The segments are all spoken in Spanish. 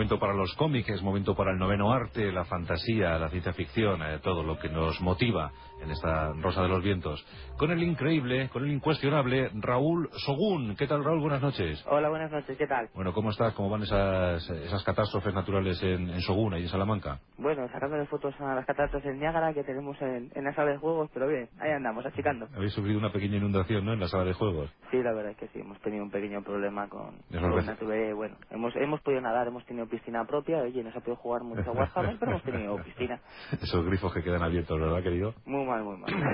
momento para los cómics, es momento para el noveno arte, la fantasía, la ciencia ficción, todo lo que nos motiva en esta Rosa de los Vientos. Con el increíble, con el incuestionable Raúl Sogún. ¿Qué tal, Raúl? Buenas noches. Hola, buenas noches, ¿qué tal? Bueno, ¿cómo estás? ¿Cómo van esas catástrofes naturales en Sogún, ahí en Salamanca? Bueno, sacándole fotos a las cataratas del Niágara que tenemos en la sala de juegos, pero bien, ahí andamos, achicando. Habéis sufrido una pequeña inundación, ¿no?, en la sala de juegos. Sí, la verdad es que sí, hemos tenido un pequeño problema con Esos la tubería. Bueno, hemos podido nadar, hemos tenido piscina propia, oye, no se ha podido jugar mucho a Warhammer, pero hemos tenido piscina. Esos grifos que quedan abiertos, ¿verdad, querido? Muy mal, muy mal.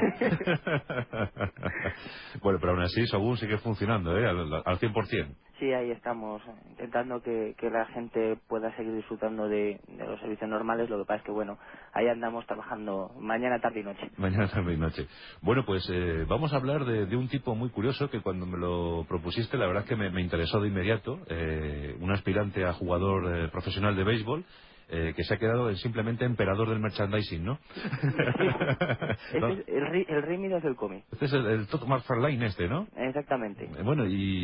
Bueno, pero aún así Sogún sigue funcionando, al 100%. Sí, ahí estamos, intentando que la gente pueda seguir disfrutando de los servicios normales. Lo que pasa es que, bueno, ahí andamos trabajando mañana, tarde y noche. Mañana, tarde y noche. Bueno, pues vamos a hablar de un tipo muy curioso que cuando me lo propusiste, la verdad es que me interesó de inmediato. Un aspirante a jugador profesional de béisbol, que se ha quedado simplemente emperador del merchandising, ¿no? Sí, este No, es el Rey Midas del cómic. este es el Todd McFarlane ¿no? Exactamente. Bueno,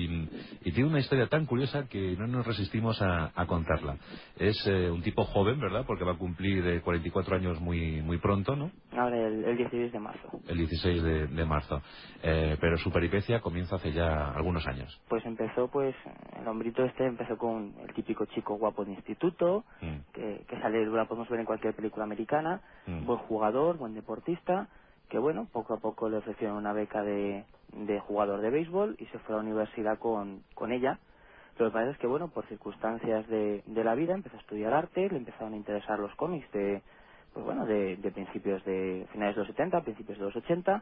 y tiene una historia tan curiosa que no nos resistimos a contarla. Es un tipo joven, ¿verdad? Porque va a cumplir 44 años muy pronto, ¿no? Ahora el 16 de marzo. El 16 de marzo. Pero su peripecia comienza hace ya algunos años. Pues empezó, pues, el hombrito este empezó con el típico chico guapo de instituto, Mm, que sale, lo podemos ver en cualquier película americana, mm. buen jugador, buen deportista, que bueno, poco a poco le ofrecieron una beca de jugador de béisbol y se fue a la universidad con ella. Lo que pasa es que, bueno, por circunstancias de la vida empezó a estudiar arte, le empezaron a interesar los cómics pues bueno, de principios de finales de los 70, principios de los 80,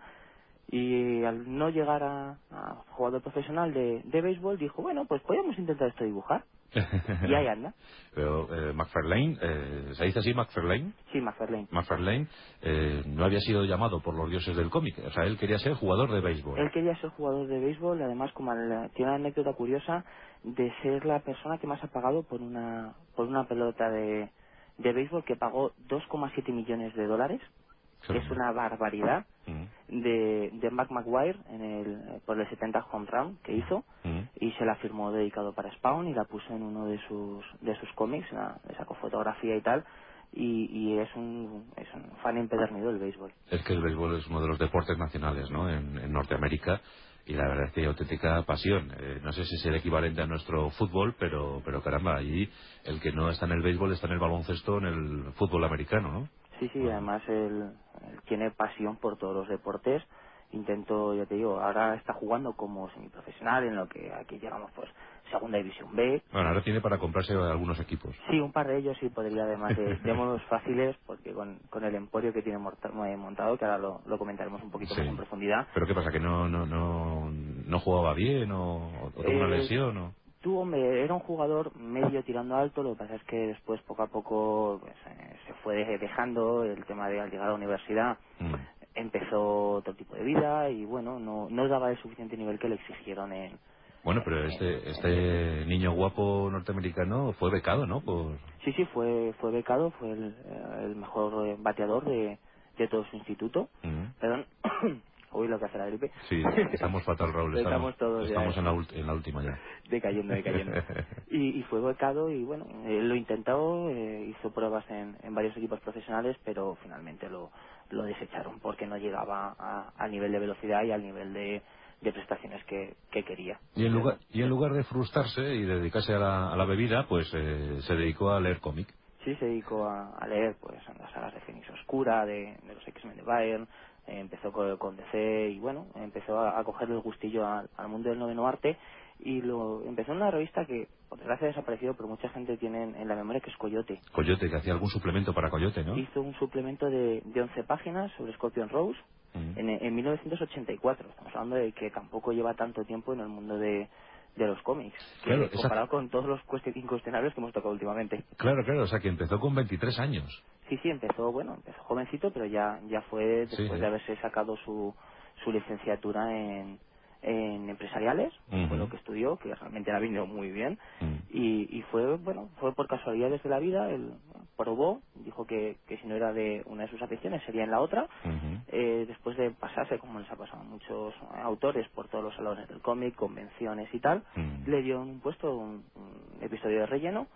y al no llegar a jugador profesional de béisbol dijo, bueno, pues podríamos intentar esto dibujar, y ahí anda. Pero McFarlane, ¿se dice así McFarlane? Sí, McFarlane. McFarlane no había sido llamado por los dioses del cómic. O sea, él quería ser jugador de béisbol. Él quería ser jugador de béisbol, además tiene una anécdota curiosa de ser la persona que más ha pagado por una pelota de béisbol, que pagó 2,7 millones de dólares, que es Caramba. una barbaridad, Mm, de Mac McGuire por el 70 home run que hizo, mm. y se la firmó dedicado para Spawn y la puso en uno de sus cómics, le sacó fotografía y tal, y es un fan empedernido del béisbol. Es que el béisbol es uno de los deportes nacionales, ¿no?, en Norteamérica, y la verdad es que hay auténtica pasión. No sé si es el equivalente a nuestro fútbol, pero caramba, allí el que no está en el béisbol está en el baloncesto, en el fútbol americano, ¿no? Sí, sí, Bueno, además él tiene pasión por todos los deportes. Intento, ya te digo, ahora está jugando como semiprofesional en lo que aquí llegamos, pues, segunda división B. bueno, ahora tiene para comprarse algunos equipos. Sí, un par de ellos sí podría, además de modos fáciles, porque con el emporio que tiene montado, que ahora lo comentaremos un poquito más en Sí. profundidad. ¿Pero qué pasa? ¿Que no jugaba bien o tuvo una Eh, lesión o...? Era un jugador medio tirando alto. Lo que pasa es que después, poco a poco, pues, se fue dejando el tema de al llegar a la universidad. Mm. Empezó otro tipo de vida y, bueno, no daba el suficiente nivel que le exigieron Bueno, pero en ese club. este niño guapo norteamericano fue becado, ¿no? Sí, sí, fue becado, fue el mejor bateador de todo su instituto. Mm. Perdón, uy, lo que hace la gripe. Sí, estamos fatal, Raúl, Estamos todos ya estamos en la última ya. decayendo. Y fue becado y, bueno, lo intentó, hizo pruebas en varios equipos profesionales, pero finalmente lo desecharon porque no llegaba al nivel de velocidad y al nivel de prestaciones que quería. Y en lugar de frustrarse y dedicarse a la bebida, pues se dedicó a leer cómic. Sí, se dedicó a leer, pues, en las sagas de Fénix Oscura, de los X-Men de Bayern. Empezó con DC y, bueno, empezó a coger el gustillo al mundo del noveno arte, y lo empezó en una revista que por desgracia ha desaparecido, pero mucha gente tiene en la memoria, que es Coyote. Coyote, que hacía algún suplemento para Coyote, ¿no? Hizo un suplemento de 11 páginas sobre Scorpion Rose Mm. en 1984. Estamos hablando de que tampoco lleva tanto tiempo en el mundo de los cómics, Claro, que comparado con todos los incuestionables que hemos tocado últimamente. claro, o sea que empezó con 23 años. Sí, sí, empezó jovencito, pero ya fue Sí, después de sí. haberse sacado su licenciatura en empresariales, que fue lo Ujú. que estudió, que realmente la vino muy bien, Mm. y fue por casualidades de la vida. Él probó, dijo que si no era de una de sus aficiones sería en la otra. Ujú. Después de pasarse, como les ha pasado a muchos autores, por todos los salones del cómic, convenciones y tal, Mm. le dio un puesto, un episodio de relleno,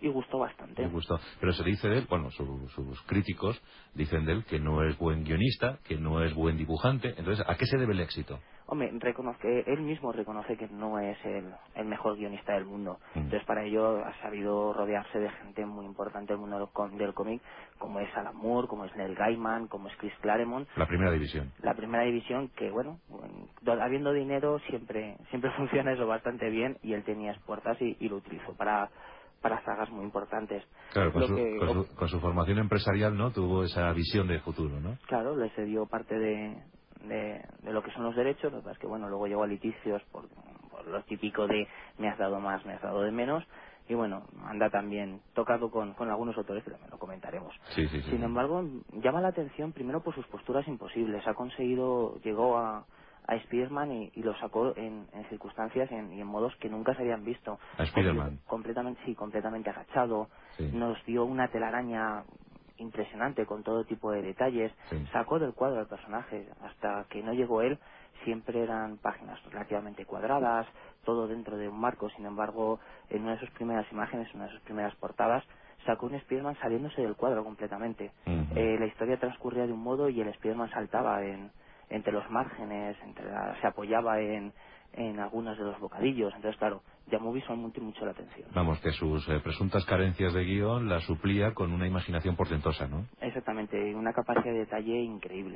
y gustó bastante. Me gustó. Pero se dice de él, bueno, sus críticos dicen de él que no es buen guionista, que no es buen dibujante. Entonces, ¿a qué se debe el éxito? Hombre, él mismo reconoce que no es el mejor guionista del mundo. Entonces, para ello ha sabido rodearse de gente muy importante del mundo del cómic, como es Alan Moore, como es Neil Gaiman, como es Chris Claremont. La primera división. La primera división, que bueno, habiendo dinero siempre funciona eso bastante bien, y él tenía espuertas y lo utilizó para sagas muy importantes. Claro, con su formación empresarial, ¿no? Tuvo esa visión de futuro, ¿no? Claro, le cedió parte de lo que son los derechos. Lo que pasa es que bueno, luego llegó a litigios por lo típico de me has dado más, me has dado de menos, y bueno, anda también tocado con algunos autores que también lo comentaremos. Sí. Sin embargo, llama la atención primero por sus posturas imposibles. Llegó a Spider-Man y lo sacó en circunstancias y en modos que nunca se habían visto. A Spider-Man. Completamente agachado. Sí. Nos dio una telaraña impresionante con todo tipo de detalles. Sí. Sacó del cuadro al personaje. Hasta que no llegó él, siempre eran páginas relativamente cuadradas, todo dentro de un marco. Sin embargo, en una de sus primeras imágenes, en una de sus primeras portadas, sacó un Spider-Man saliéndose del cuadro completamente. La historia transcurría de un modo y el Spider-Man saltaba entre los márgenes, se apoyaba en algunos de los bocadillos. Entonces, claro, llamó visualmente mucho la atención. Vamos, que sus presuntas carencias de guión las suplía con una imaginación portentosa, ¿no? Exactamente, una capacidad de detalle increíble.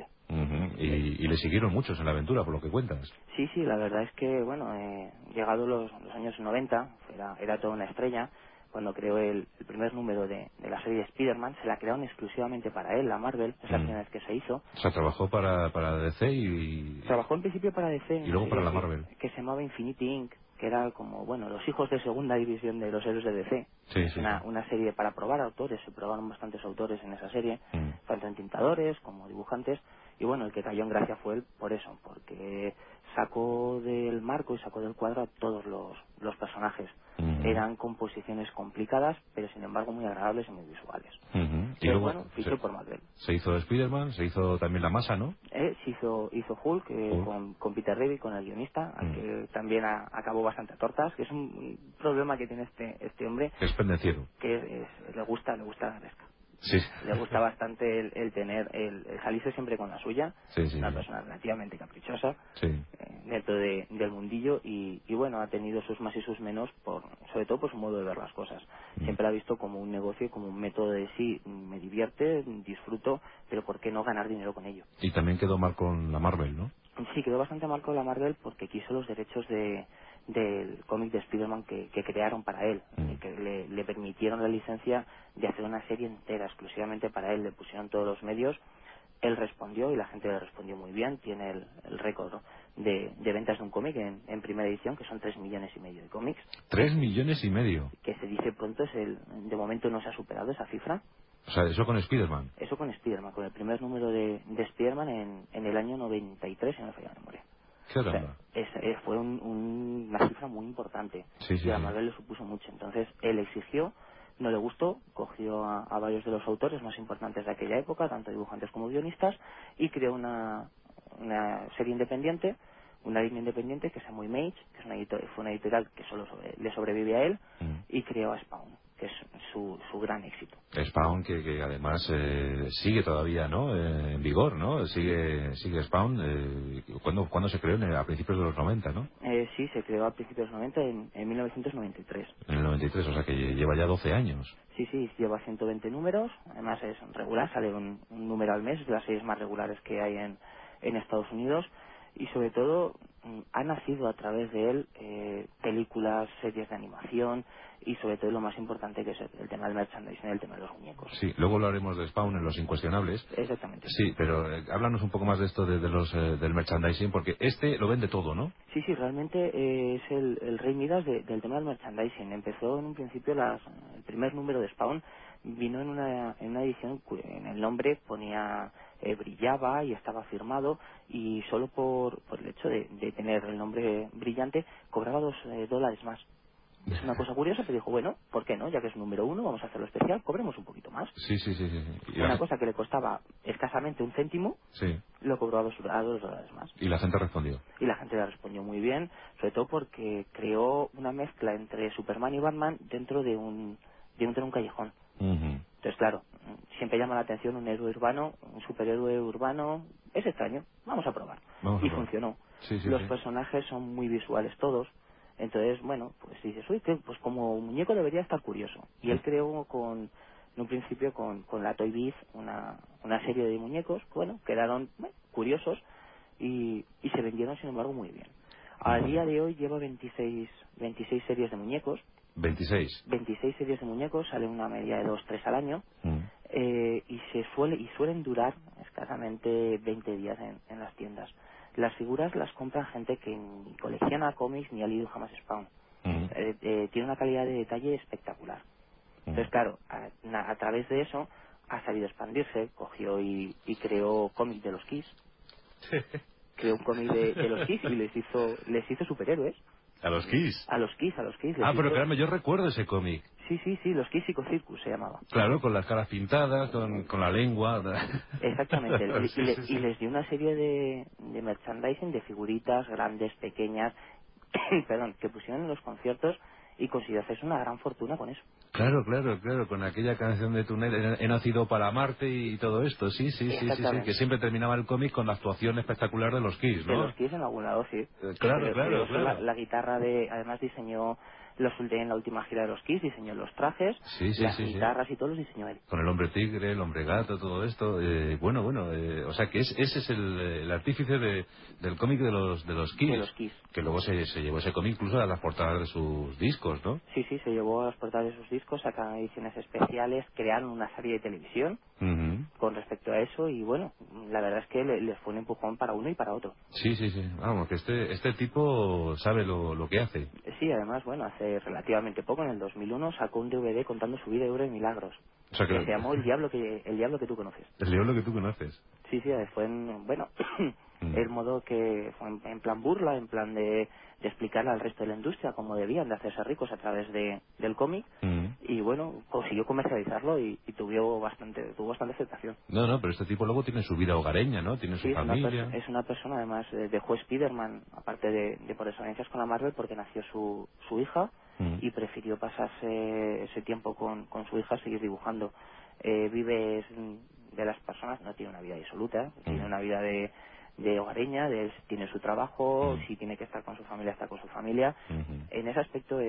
Y le siguieron muchos en la aventura, por lo que cuentas. Sí, la verdad es que, bueno, llegado los años 90, era toda una estrella. Cuando creó el primer número de la serie Spider-Man, se la crearon exclusivamente para él, la Marvel, es la primera vez que se hizo. O sea, trabajó para DC Trabajó en principio para DC, y luego para la Marvel. que se llamaba Infinity Inc., que era como, bueno, los hijos de segunda división de los héroes de DC. Una serie para probar autores, se probaron bastantes autores en esa serie, tanto en tintadores como dibujantes, y bueno, el que cayó en gracia fue él por eso, porque sacó del marco y sacó del cuadro a todos los personajes. Eran composiciones complicadas, pero sin embargo muy agradables y muy visuales. Y luego, bueno, fichó por Marvel. Se hizo Spider-Man, se hizo también La Masa, ¿no? Se hizo Hulk, con Peter David, con el guionista, al que también acabó bastante a tortas, que es un problema que tiene este hombre. Es pendenciero. Que le gusta la pesca. Sí. Le gusta bastante el salirse siempre con la suya. Una persona relativamente caprichosa dentro del mundillo, y bueno, ha tenido sus más y sus menos, sobre todo por su modo de ver las cosas. Siempre ha visto como un negocio, como un método de me divierte, disfruto, pero ¿por qué no ganar dinero con ello? Y también quedó mal con la Marvel, ¿no? Sí, quedó bastante mal con la Marvel porque quiso los derechos del cómic de Spider-Man que crearon para él, que le permitieron la licencia de hacer una serie entera exclusivamente para él. Le pusieron todos los medios, él respondió y la gente le respondió muy bien. Tiene el récord, ¿no?, de ventas de un cómic en primera edición, que son 3,5 millones de cómics. 3,5 millones. Que se dice pronto, de momento no se ha superado esa cifra. O sea, eso con Spider-Man. Eso con Spider-Man, con el primer número de Spider-Man en el año 93, si no me falla la memoria. ¿Qué onda? Fue una cifra muy importante, y a Marvel le supuso mucho. Entonces él exigió, no le gustó, cogió a varios de los autores más importantes de aquella época, tanto dibujantes como guionistas, y creó una serie independiente, una línea independiente que se llama Image, que fue una editorial que solo le sobrevive a él, y creó a Spawn, que es su gran éxito. Spawn, que además sigue todavía, ¿no?, en vigor, ¿no? Sigue Spawn. ¿Cuándo se creó? A principios de los 90, ¿no? Sí, se creó a principios de los 90, en 1993. En el 93, o sea que lleva ya 12 años. Sí, lleva 120 números, además es regular, sale un número al mes, es de las series más regulares que hay en Estados Unidos, y sobre todo ha nacido a través de él películas, series de animación, y sobre todo lo más importante, que es el tema del merchandising, el tema de los muñecos. Sí, luego hablaremos de Spawn en Los Incuestionables. Exactamente. Sí, pero háblanos un poco más de esto del merchandising, porque lo vende todo, ¿no? Sí, realmente es el rey Midas del tema del merchandising. Empezó en un principio, el primer número de Spawn vino en una edición, en el nombre ponía brillaba y estaba firmado, y solo por el hecho de tener el nombre brillante cobraba $2 más. Es una cosa curiosa, pero dijo, bueno, ¿por qué no? Ya que es número 1, vamos a hacerlo especial, cobremos un poquito más. Sí. Una cosa que le costaba escasamente un céntimo, lo cobró a $2 más. Y la gente respondió. Y la gente le respondió muy bien, sobre todo porque creó una mezcla entre Superman y Batman dentro de un de un callejón. Ujú. Entonces, claro, siempre llama la atención un héroe urbano, un superhéroe urbano. Es extraño, vamos a probar. Vamos a Y probar. funcionó. Sí, sí, Los sí. personajes son muy visuales todos. Entonces, bueno, pues dices, uy, que, pues como muñeco debería estar curioso. Y él creó en un principio con la Toy Biz una serie de muñecos, bueno, quedaron curiosos y se vendieron, sin embargo, muy bien. A día de hoy lleva 26 series de muñecos, 26. 26 series de muñecos, sale una media de 2 3 al año, Mm. y suelen durar escasamente 20 días en las tiendas. Las figuras las compra gente que ni colecciona cómics ni ha leído jamás Spawn. Mm. Tiene una calidad de detalle espectacular. Mm. Entonces, claro, a través de eso ha sabido expandirse, cogió y creó cómics de los Kiss, creó un cómic de los Kiss y les hizo superhéroes. A los Kiss. A los Kiss les Ah, pero hizo. créame, yo recuerdo ese cómic. Sí, los Kiss Psycho Circus se llamaba. Claro, con las caras pintadas, con la lengua. Exactamente, Sí, sí, y sí. les dio una serie de merchandising, de figuritas grandes, pequeñas, perdón, que pusieron en los conciertos y consiguió hacerse una gran fortuna con eso. Claro, claro, claro, con aquella canción de Túnel, he nacido para Marte y todo esto, sí, sí, sí, sí, sí, que Exactamente, siempre terminaba el cómic con la actuación espectacular de los Kiss, de ¿no? los Kiss en algún lado, sí. Claro, claro, Creó claro. la guitarra además diseñó en la última gira de los Kiss, diseñó los trajes, Sí, sí, las sí, sí. guitarras y todo los diseñó él. Con el hombre tigre, el hombre gato, todo esto. Bueno, o sea que ese es el artífice del cómic de los De Kiss, los Kiss. que luego se llevó ese cómic incluso a las portadas de sus discos, ¿no? Sí, se llevó a las portadas de sus discos, sacaron ediciones especiales, crearon una serie de televisión Ujú. con respecto a eso y bueno, la verdad es que les fue un empujón para uno y para otro. Sí, sí, sí. Vamos, que este tipo sabe lo que hace. Sí, además, bueno, hace relativamente poco, en el 2001, sacó un DVD contando su vida y obra de milagros, O sea que que se llamó El diablo que tú conoces. el libro que tú conoces. Sí, fue bueno, Mm. el modo que fue en plan burla, en plan de explicarle al resto de la industria cómo debían de hacerse ricos a través del cómic, Mm. y bueno, consiguió comercializarlo y tuvo bastante aceptación. No, no, pero este tipo luego tiene su vida hogareña, ¿no? Tiene su Sí, familia. es una persona, además, dejó Spiderman, aparte de por experiencias con la Marvel, porque nació su hija Mm. y prefirió pasarse ese tiempo con su hija, seguir dibujando. Vive de las personas, no tiene una vida disoluta, tiene Mm. una vida de hogareña, tiene su trabajo, Mm. si tiene que estar con su familia, está con su familia. Ujú. En ese aspecto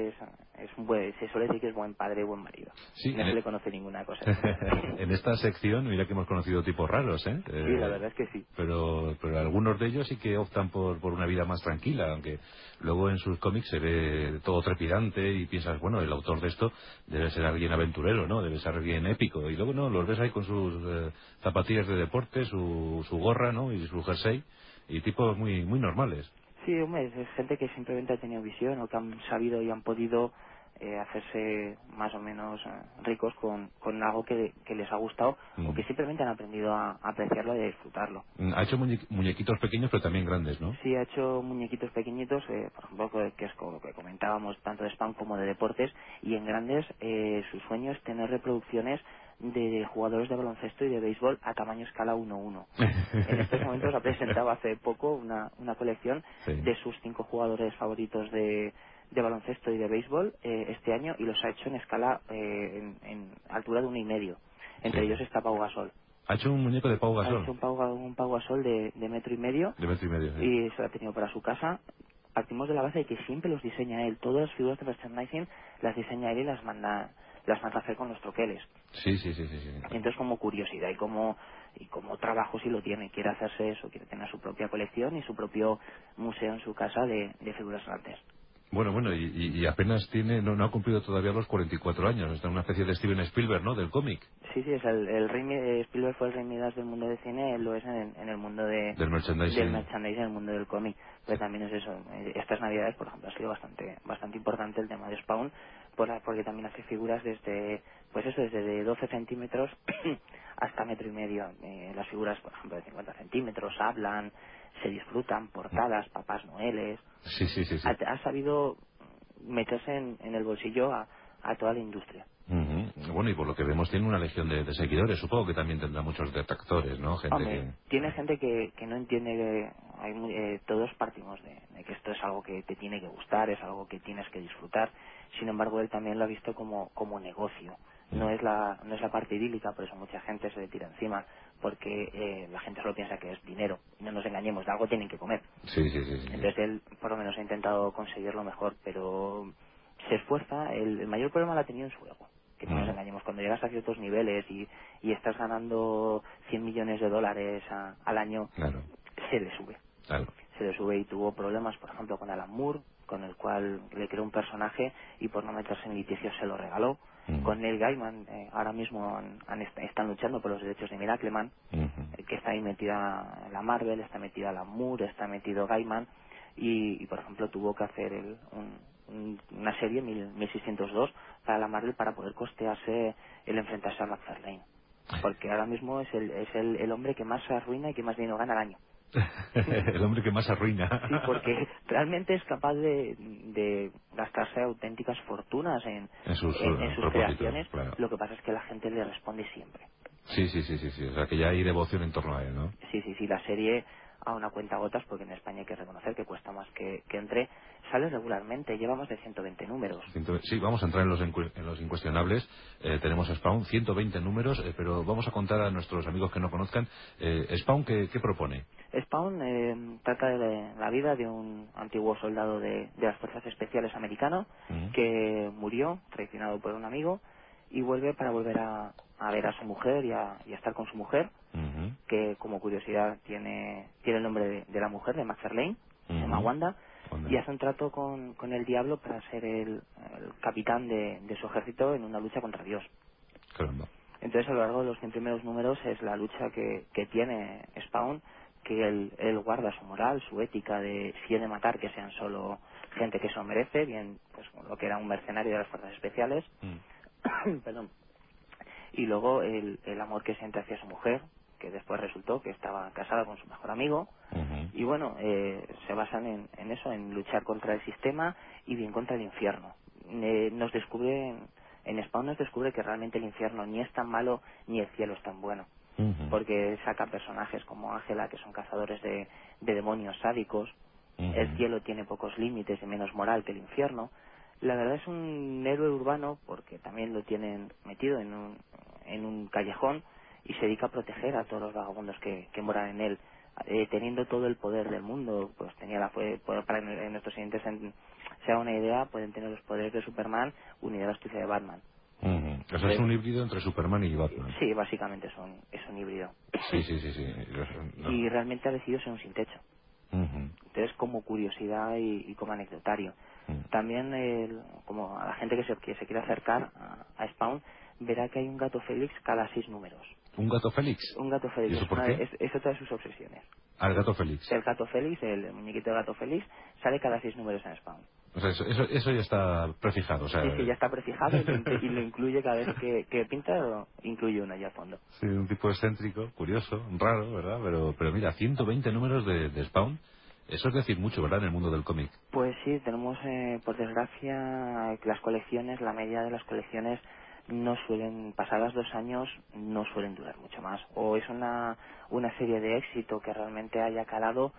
se suele decir que es buen padre y buen marido. Sí, No se le conoce ninguna cosa extraña. en esta sección, mira que hemos conocido tipos raros, ¿eh? Sí, la verdad es que sí. Pero algunos de ellos sí que optan por una vida más tranquila, aunque luego en sus cómics se ve todo trepidante y piensas, bueno, el autor de esto debe ser alguien aventurero, ¿no? Debe ser alguien épico. Y luego no, los ves ahí con sus zapatillas de deporte, su gorra, ¿no? Y su jersey, y tipos muy, muy normales. Sí, hombre, es gente que simplemente ha tenido visión o que han sabido y han podido hacerse más o menos ricos con algo que les ha gustado o Mm. que simplemente han aprendido a apreciarlo y a disfrutarlo. Ha hecho muñequitos pequeños, pero también grandes, ¿no? Sí, ha hecho muñequitos pequeñitos, por ejemplo, que es como lo que comentábamos, tanto de spam como de deportes, y en grandes su sueño es tener reproducciones de jugadores de baloncesto y de béisbol a tamaño escala 1:1. En estos momentos ha presentado hace poco una colección Sí. de sus 5 jugadores favoritos de baloncesto y de béisbol este año, y los ha hecho en escala en altura de 1,5. Entre Sí. ellos está Pau Gasol. Ha hecho un muñeco de Pau Ha hecho Gasol, un Pau Gasol de 1,5 metros de 1,5 metros, sí. y se lo ha tenido para su casa. Partimos de la base de que siempre los diseña él. Todas las figuras de merchandising las diseña él y las manda a hacer con los troqueles. Sí, sí, sí, sí, sí. Entonces, como curiosidad y como trabajo, si lo tiene, quiere hacerse eso, quiere tener su propia colección y su propio museo en su casa de figuras grandes. Bueno, y apenas tiene, no ha cumplido todavía los 44 años. Está en una especie de Steven Spielberg, ¿no? Del cómic, Sí, es el rey. Spielberg fue el rey Midas del mundo del cine, él lo es en el mundo del del merchandising. merchandising, en el mundo del cómic. Sí. Pero también es eso. Estas navidades, por ejemplo, ha sido bastante importante el tema de Spawn, porque también hace figuras desde de 12 centímetros hasta 1,5 metros. Las figuras, por ejemplo, de 50 centímetros hablan, se disfrutan, portadas, papás noeles. Sí, sí, sí, sí. Ha sabido meterse en el bolsillo a toda la industria. Ujú. Bueno, y por lo que vemos tiene una legión de seguidores. Supongo que también tendrá muchos detractores, ¿no? Gente Hombre, tiene gente que no entiende que todos partimos de que esto es algo que te tiene que gustar, es algo que tienes que disfrutar. Sin embargo, él también lo ha visto como negocio. No es la parte idílica, por eso mucha gente se le tira encima, porque la gente solo piensa que es dinero. Y no nos engañemos, de algo tienen que comer. Sí, sí, sí, sí. Entonces él por lo menos ha intentado conseguirlo mejor, pero se esfuerza. El mayor problema lo ha tenido en su ego, que no nos engañemos. Cuando llegas a ciertos niveles y estás ganando 100 millones de dólares al año, Claro, se le sube. claro. Se le sube y tuvo problemas, por ejemplo, con Alan Moore, con el cual le creó un personaje y por no meterse en litigios se lo regaló. Con Neil Gaiman, ahora mismo están luchando por los derechos de Miracleman, que está ahí metida la Marvel, está metida Alan Moore, está metido Gaiman, y por ejemplo tuvo que hacer una serie 1602 para la Marvel para poder costearse el enfrentarse a McFarlane, porque ahora mismo es el hombre que más se arruina y que más dinero gana al año. El hombre que más arruina. Sí, porque realmente es capaz de gastarse auténticas fortunas en sus propósitos, creaciones. claro. Lo que pasa es que la gente le responde siempre. Sí, sí, sí, sí, sí. O sea, que ya hay devoción en torno a él, ¿no? Sí, sí, sí, la serie a una cuenta gotas, porque en España hay que reconocer que cuesta más que entre, sale regularmente, lleva más de 120 números. Sí, vamos a entrar en los incuestionables. Tenemos Spawn, 120 números, pero vamos a contar a nuestros amigos que no conozcan. Spawn, ¿qué propone? Spawn trata de la vida de un antiguo soldado de las Fuerzas Especiales americano que murió, traicionado por un amigo, y vuelve para volver a ver a su mujer y a estar con su mujer, que como curiosidad tiene el nombre de la mujer, de McFarlane, se llama Wanda, y hace un trato con el diablo para ser el capitán de su ejército en una lucha contra Dios. Caramba. Entonces, a lo largo de los 100 primeros números es la lucha que tiene Spawn, que él guarda su moral, su ética de si he de matar, que sean solo gente que eso merece, bien, pues lo que era un mercenario de las fuerzas especiales, perdón, y luego el amor que siente hacia su mujer, que después resultó que estaba casada con su mejor amigo, y bueno, se basan en eso, en luchar contra el sistema y bien contra el infierno. Nos descubre en Spawn nos descubre que realmente el infierno ni es tan malo ni el cielo es tan bueno, porque saca personajes como Ángela, que son cazadores de demonios sádicos. El cielo tiene pocos límites y menos moral que el infierno. La verdad es un héroe urbano porque también lo tienen metido en un callejón y se dedica a proteger a todos los vagabundos que moran en él. Teniendo todo el poder del mundo, pues tenía para en nuestros siguientes se haga una idea, pueden tener los poderes de Superman unido a la astucia de Batman. O sea, es un híbrido entre Superman y Batman. Sí, básicamente es un híbrido. Sí, sí, sí, sí. No. Y realmente ha decidido ser un sin techo. Entonces, como curiosidad y como anecdotario. También, como a la gente que se quiere acercar a Spawn, verá que hay un gato Félix cada 6 números. ¿Un gato Félix? Un gato Félix. ¿Y eso por qué? Es otra de sus obsesiones. El gato Félix. El gato Félix, el muñequito de gato Félix, sale cada 6 números en Spawn. O sea, eso ya está prefijado. O sea... Sí, ya está prefijado y lo incluye cada vez que pinta, lo incluye uno allá a fondo. Sí, un tipo excéntrico, curioso, raro, ¿verdad? Pero mira, 120 números de Spawn, eso es decir mucho, ¿verdad?, en el mundo del cómic. Pues sí, tenemos, por desgracia, las colecciones, la media de las colecciones no suelen, pasadas 2 años, no suelen durar mucho más. O es una serie de éxito que realmente haya calado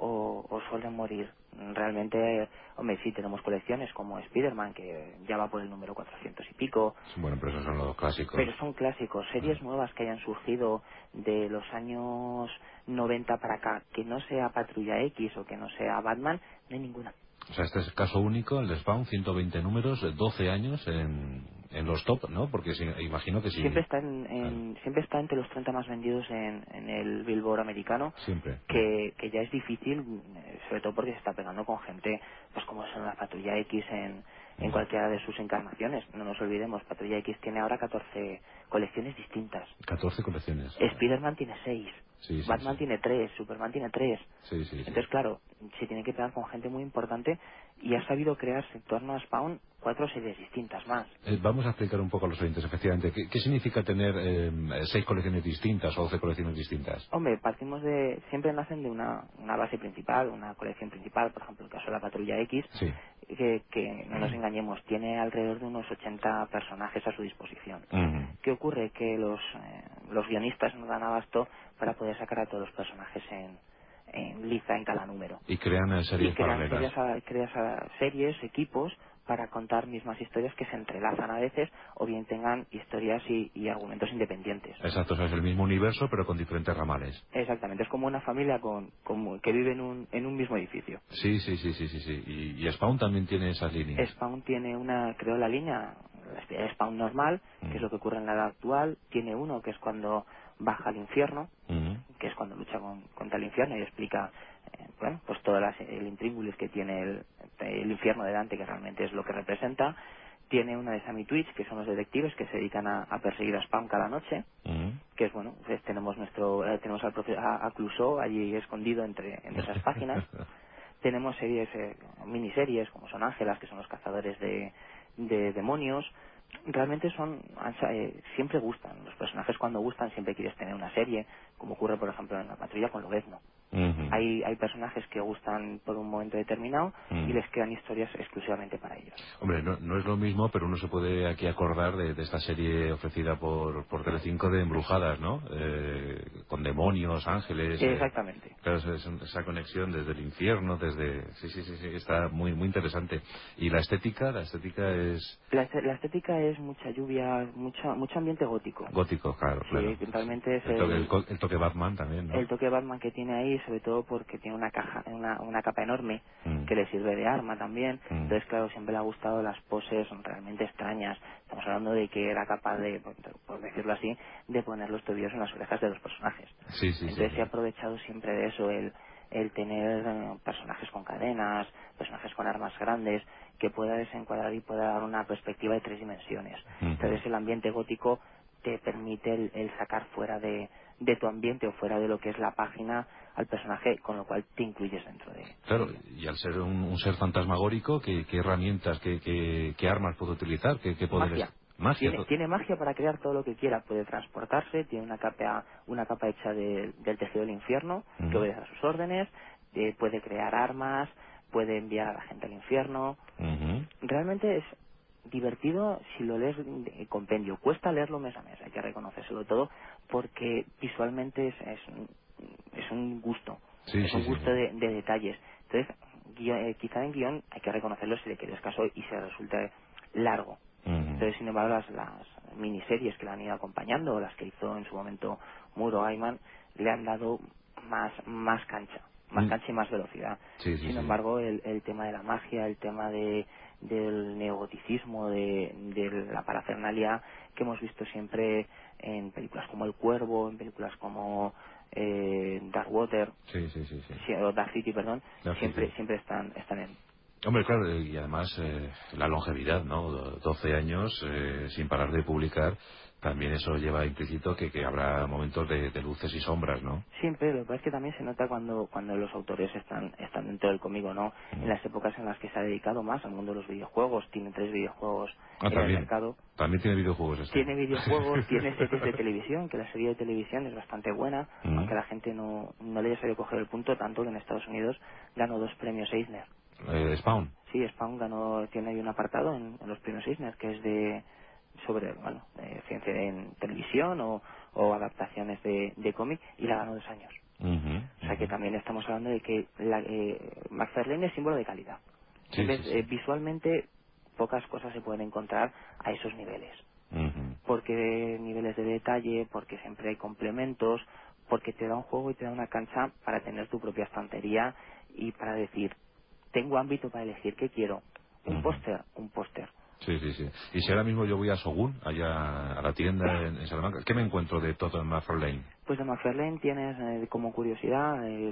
o suelen morir. Realmente, hombre, sí, tenemos colecciones como Spider-Man, que ya va por el número 400 y pico. Bueno, pero esos son los clásicos. Pero son clásicos, series nuevas que hayan surgido de los años 90 para acá, que no sea Patrulla X o que no sea Batman, no hay ninguna. O sea, este es el caso único, el de Spawn, 120 números, 12 años en los top, ¿no? Porque imagino que sí. Siempre está siempre está entre los 30 más vendidos en el Billboard americano. Siempre. Que ya es difícil, sobre todo porque se está pegando con gente, pues como son la Patrulla X en cualquiera de sus encarnaciones. No nos olvidemos, Patrulla X tiene ahora 14 colecciones distintas. 14 colecciones. Spider-Man tiene 6. Sí, sí, Batman sí. tiene 3, Superman tiene 3. Sí, sí, sí. Entonces, claro, se tiene que pegar con gente muy importante y ha sabido crearse en torno a Spawn 4 series distintas más. Vamos a explicar un poco a los oyentes, efectivamente. ¿Qué significa tener 6 colecciones distintas o 12 colecciones distintas? Hombre, siempre nacen de una base principal, una colección principal, por ejemplo, el caso de la Patrulla X, Sí. que no nos engañemos, tiene alrededor de unos 80 personajes a su disposición. ¿Qué ocurre? Que los guionistas no dan abasto para poder sacar a todos los personajes en liza en cada número. Y crean series paralelas. Crean series, equipos, para contar mismas historias que se entrelazan a veces, o bien tengan historias y argumentos independientes. Exacto, o sea, es el mismo universo, pero con diferentes ramales. Exactamente, es como una familia que vive en un mismo edificio. Sí. Y Spawn también tiene esas líneas. Spawn tiene creo la línea, la Spawn normal, que es lo que ocurre en la edad actual. Tiene uno que es cuando baja al infierno, que es cuando lucha contra el infierno y explica pues todo el intríngulis que tiene el infierno de Dante, que realmente es lo que representa. Tiene una de Sammy Twitch, que son los detectives que se dedican a perseguir a Spawn cada noche, que es pues tenemos a Clouseau allí escondido entre esas páginas. Tenemos series, miniseries, como son Ángelas, que son los cazadores de demonios. Realmente siempre gustan. Los personajes, cuando gustan, siempre quieres tener una serie, como ocurre, por ejemplo, en La Patrulla con Lobezno. Hay personajes que gustan por un momento determinado y les crean historias exclusivamente para ellos. Hombre, no es lo mismo, pero uno se puede aquí acordar de esta serie ofrecida por Telecinco de Embrujadas, ¿no? Con demonios, ángeles. Exactamente. Claro, esa conexión desde el infierno, Sí, está muy muy interesante. ¿Y la estética? La estética es... La estética es mucha lluvia, mucho ambiente gótico. Gótico, claro. Sí, realmente es el toque Batman también, ¿no? el toque Batman que tiene ahí, sobre todo porque tiene una capa enorme que le sirve de arma también. Entonces, claro, siempre le ha gustado las poses realmente extrañas. Estamos hablando de que era capaz de, por decirlo así, de poner los tobillos en las orejas de los personajes. Entonces se ha aprovechado siempre de eso, el tener personajes con cadenas, personajes con armas grandes, que pueda desencuadrar y pueda dar una perspectiva de 3 dimensiones. Entonces el ambiente gótico te permite el sacar fuera de tu ambiente o fuera de lo que es la página al personaje, con lo cual te incluyes dentro de Claro, ello. y al ser un ser fantasmagórico, ¿qué herramientas, qué armas puede utilizar? ¿Qué poderes? Magia. Tiene magia para crear todo lo que quiera. Puede transportarse, tiene una capa hecha del tejido del infierno, que obedece a sus órdenes, puede crear armas, puede enviar a la gente al infierno. Realmente es divertido si lo lees en compendio. Cuesta leerlo mes a mes, hay que reconocérselo todo, porque visualmente es un gusto. Es un gusto de detalles. Entonces, quizá en guión hay que reconocerlo si le quieres caso y se resulta largo. Entonces, sin embargo, las miniseries que le han ido acompañando, o las que hizo en su momento Muro Gaiman, le han dado más cancha y más velocidad. Sin embargo, el tema de la magia, el tema del neogoticismo, de la parafernalia que hemos visto siempre en películas como El Cuervo, en películas como Dark Water, o Dark City, perdón, siempre están en... Hombre, claro, y además la longevidad, ¿no? 12 años sin parar de publicar, también eso lleva implícito que habrá momentos de luces y sombras, ¿no? Siempre, lo que pasa es que también se nota cuando los autores están dentro del cómic o no. En las épocas en las que se ha dedicado más al mundo de los videojuegos, tiene 3 videojuegos en el mercado. También tiene videojuegos Tiene videojuegos, tiene series de televisión, que la serie de televisión es bastante buena, aunque la gente no le haya sabido coger el punto, tanto que en Estados Unidos ganó 2 premios Eisner. Spawn. Sí, Spawn tiene ahí un apartado en los premios Eisner que es sobre ciencia en televisión o adaptaciones de cómic, y la ganó 2 años. O sea que también estamos hablando de que McFarlane es símbolo de calidad. Visualmente pocas cosas se pueden encontrar a esos niveles. Porque niveles de detalle, porque siempre hay complementos, porque te da un juego y te da una cancha para tener tu propia estantería y para decir, tengo ámbito para elegir qué quiero. Un póster. Y si ahora mismo yo voy a Shogun, allá a la tienda en Salamanca, ¿qué me encuentro de todo en McFarlane? Pues de McFarlane tienes como curiosidad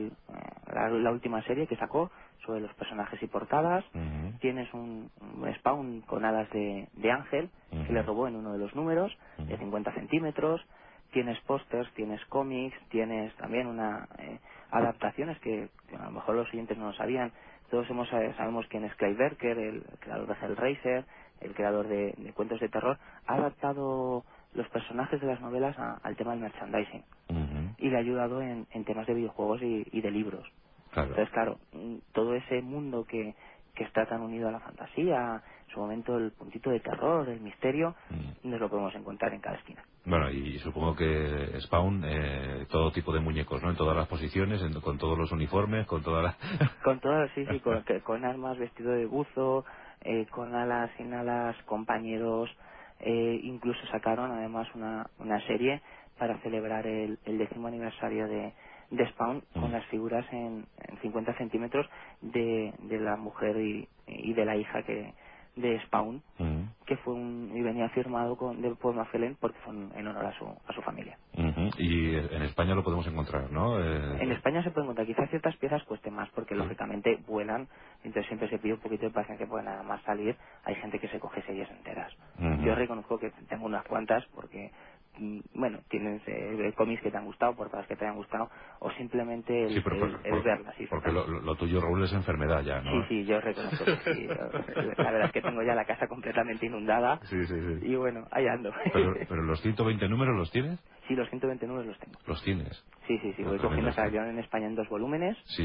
la última serie que sacó sobre los personajes y portadas. Tienes un Spawn con alas de ángel que le robó en uno de los números de 50 centímetros. Tienes pósters, tienes cómics, tienes también adaptaciones que a lo mejor los siguientes no lo sabían. Todos sabemos quién es Clive Barker, el creador de Hellraiser, el creador de cuentos de terror. Ha adaptado los personajes de las novelas al tema del merchandising y le ha ayudado en temas de videojuegos y de libros. Entonces, claro, todo ese mundo que está tan unido a la fantasía, en su momento el puntito de terror, el misterio, nos lo podemos encontrar en cada esquina. Bueno, y supongo que Spawn, todo tipo de muñecos, ¿no? En todas las posiciones, con todos los uniformes, con todas las... Con todas, sí, con armas, vestido de buzo, con alas, sin alas, compañeros, incluso sacaron además una serie para celebrar el 10º aniversario de Spawn con las figuras en 50 centímetros de la mujer y de la hija de Spawn, que fue y venía firmado por McFarlane porque fue en honor a su familia. Y en España lo podemos encontrar, ¿no? En España se puede encontrar, quizás ciertas piezas cueste más porque lógicamente vuelan, entonces siempre se pide un poquito de paciencia porque nada más salir hay gente que se coge series enteras. Yo reconozco que tengo unas cuantas porque bueno, tienes cómics que te han gustado, portadas que te hayan gustado, o simplemente el verlas. Porque lo tuyo, Raúl, es enfermedad ya, ¿no? Sí, yo reconozco que sí. La verdad es que tengo ya la casa completamente inundada. Sí. Y bueno, ahí ando. Pero los 120 números, ¿los tienes? Sí, los 120 números los tengo. ¿Los tienes? Sí, voy cogiendo, salieron en España en 2 volúmenes. Sí.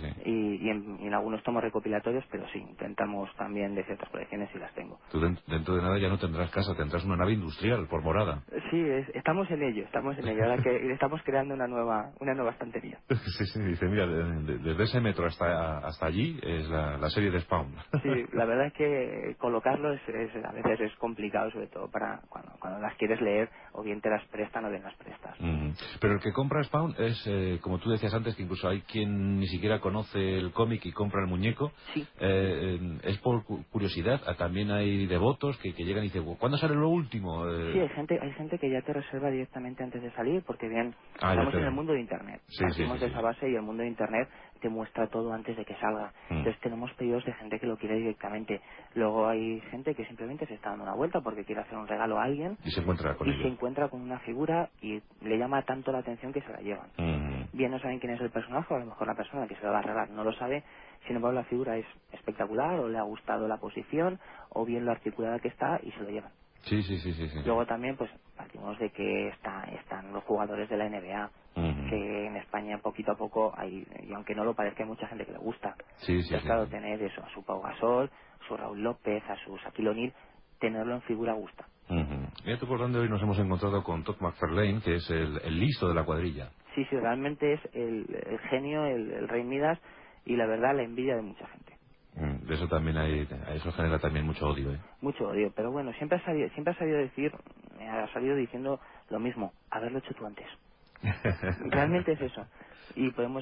Y en algunos tomos recopilatorios, pero sí, intentamos también de ciertas colecciones y las tengo. Tú dentro de nada ya no tendrás casa, tendrás una nave industrial por morada. Sí, estamos en ello, ahora que estamos creando una nueva estantería. Sí, dice, mira, desde ese metro hasta allí es la serie de Spawn. Sí, la verdad es que colocarlo a veces es complicado, sobre todo para cuando las quieres leer, o bien te las prestan o bien las prestas. Pero el que compra Spawn es, como tú decías antes, que incluso hay quien ni siquiera conoce el cómic y compra el muñeco. Sí. Es por curiosidad. También hay devotos que llegan y dicen, ¿cuándo sale lo último? Sí, hay gente que ya te reserva directamente antes de salir, porque bien, estamos en el mundo de Internet. Partimos de esa base y el mundo de Internet te muestra todo antes de que salga. Entonces tenemos pedidos de gente que lo quiere directamente. Luego hay gente que simplemente se está dando una vuelta porque quiere hacer un regalo a alguien y se encuentra con una figura y le llama tanto la atención que se la llevan. Bien no saben quién es el personaje, o a lo mejor la persona que se lo va a regalar no lo sabe. Sin embargo, la figura es espectacular, o le ha gustado la posición, o bien lo articulada que está, y se lo llevan. Sí. Luego también pues partimos de que están los jugadores de la NBA, que en España poquito a poco hay, y aunque no lo parezca, hay mucha gente que le gusta. Claro, tener eso, a su Pau Gasol, a su Raúl López, a su Shaquille O'Neal, tenerlo en figura gusta. Mira tú por dónde hoy nos hemos encontrado con Todd McFarlane, que es el listo de la cuadrilla. Sí, realmente es el genio, el rey Midas, y la verdad la envidia de mucha gente. De eso también eso genera también mucho odio, ¿eh? Mucho odio, pero bueno, siempre ha sabido decir, ha salido diciendo lo mismo, haberlo hecho tú antes. Realmente es eso. Y podemos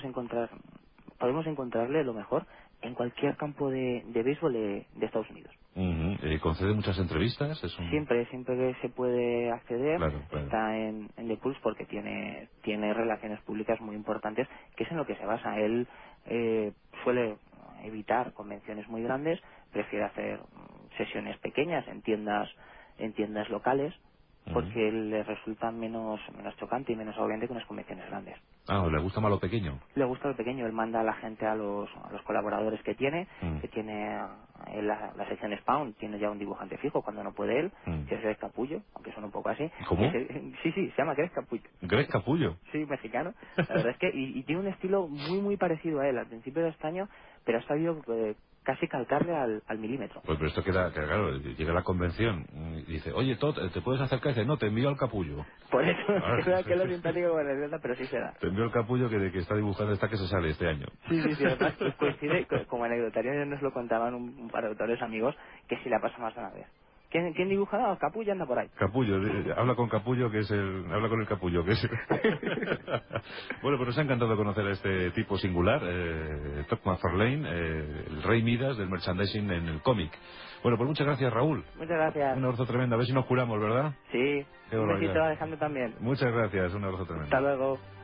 encontrarle lo mejor en cualquier campo de béisbol de Estados Unidos. ¿Concede muchas entrevistas? Siempre que se puede acceder. Claro. Está en The Pulse porque tiene relaciones públicas muy importantes, que es en lo que se basa. Él suele evitar convenciones muy grandes, prefiere hacer sesiones pequeñas en tiendas locales, porque le resulta menos chocante y menos agobiante que unas convenciones grandes. ¿Le gusta más lo pequeño? Le gusta lo pequeño. Él manda a la gente, a los colaboradores que tiene la sección Spawn, tiene ya un dibujante fijo cuando no puede él, que es Greg Capullo, aunque suena un poco así. ¿Cómo? Sí, se llama Greg Capullo. ¿Greg Capullo? Sí, mexicano. La verdad es que y tiene un estilo muy parecido a él. Al principio era extraño, pero ha sabido casi calcarle al milímetro. Pues pero esto queda, claro, llega a la convención y dice, oye, Todd, ¿te puedes acercar? Y dice, no, te envío al Capullo. Por eso, que es lo simpático con la anécdota, pero sí se da. Te envío al Capullo que está dibujando que se sale este año. Sí, además coincide, como anecdotario nos lo contaban un par de autores amigos, que sí la pasa más de una vez. ¿Quién dibuja? Capullo anda por ahí. Capullo, habla con Capullo, habla con el Capullo, que es Bueno, pues nos ha encantado conocer a este tipo singular, Todd McFarlane, el rey Midas del merchandising en el cómic. Bueno, pues muchas gracias, Raúl. Muchas gracias. Un abrazo tremendo, a ver si nos curamos, ¿verdad? Sí, Qué un besito barbaridad. a Alejandro también. Muchas gracias, un abrazo tremendo. Hasta luego.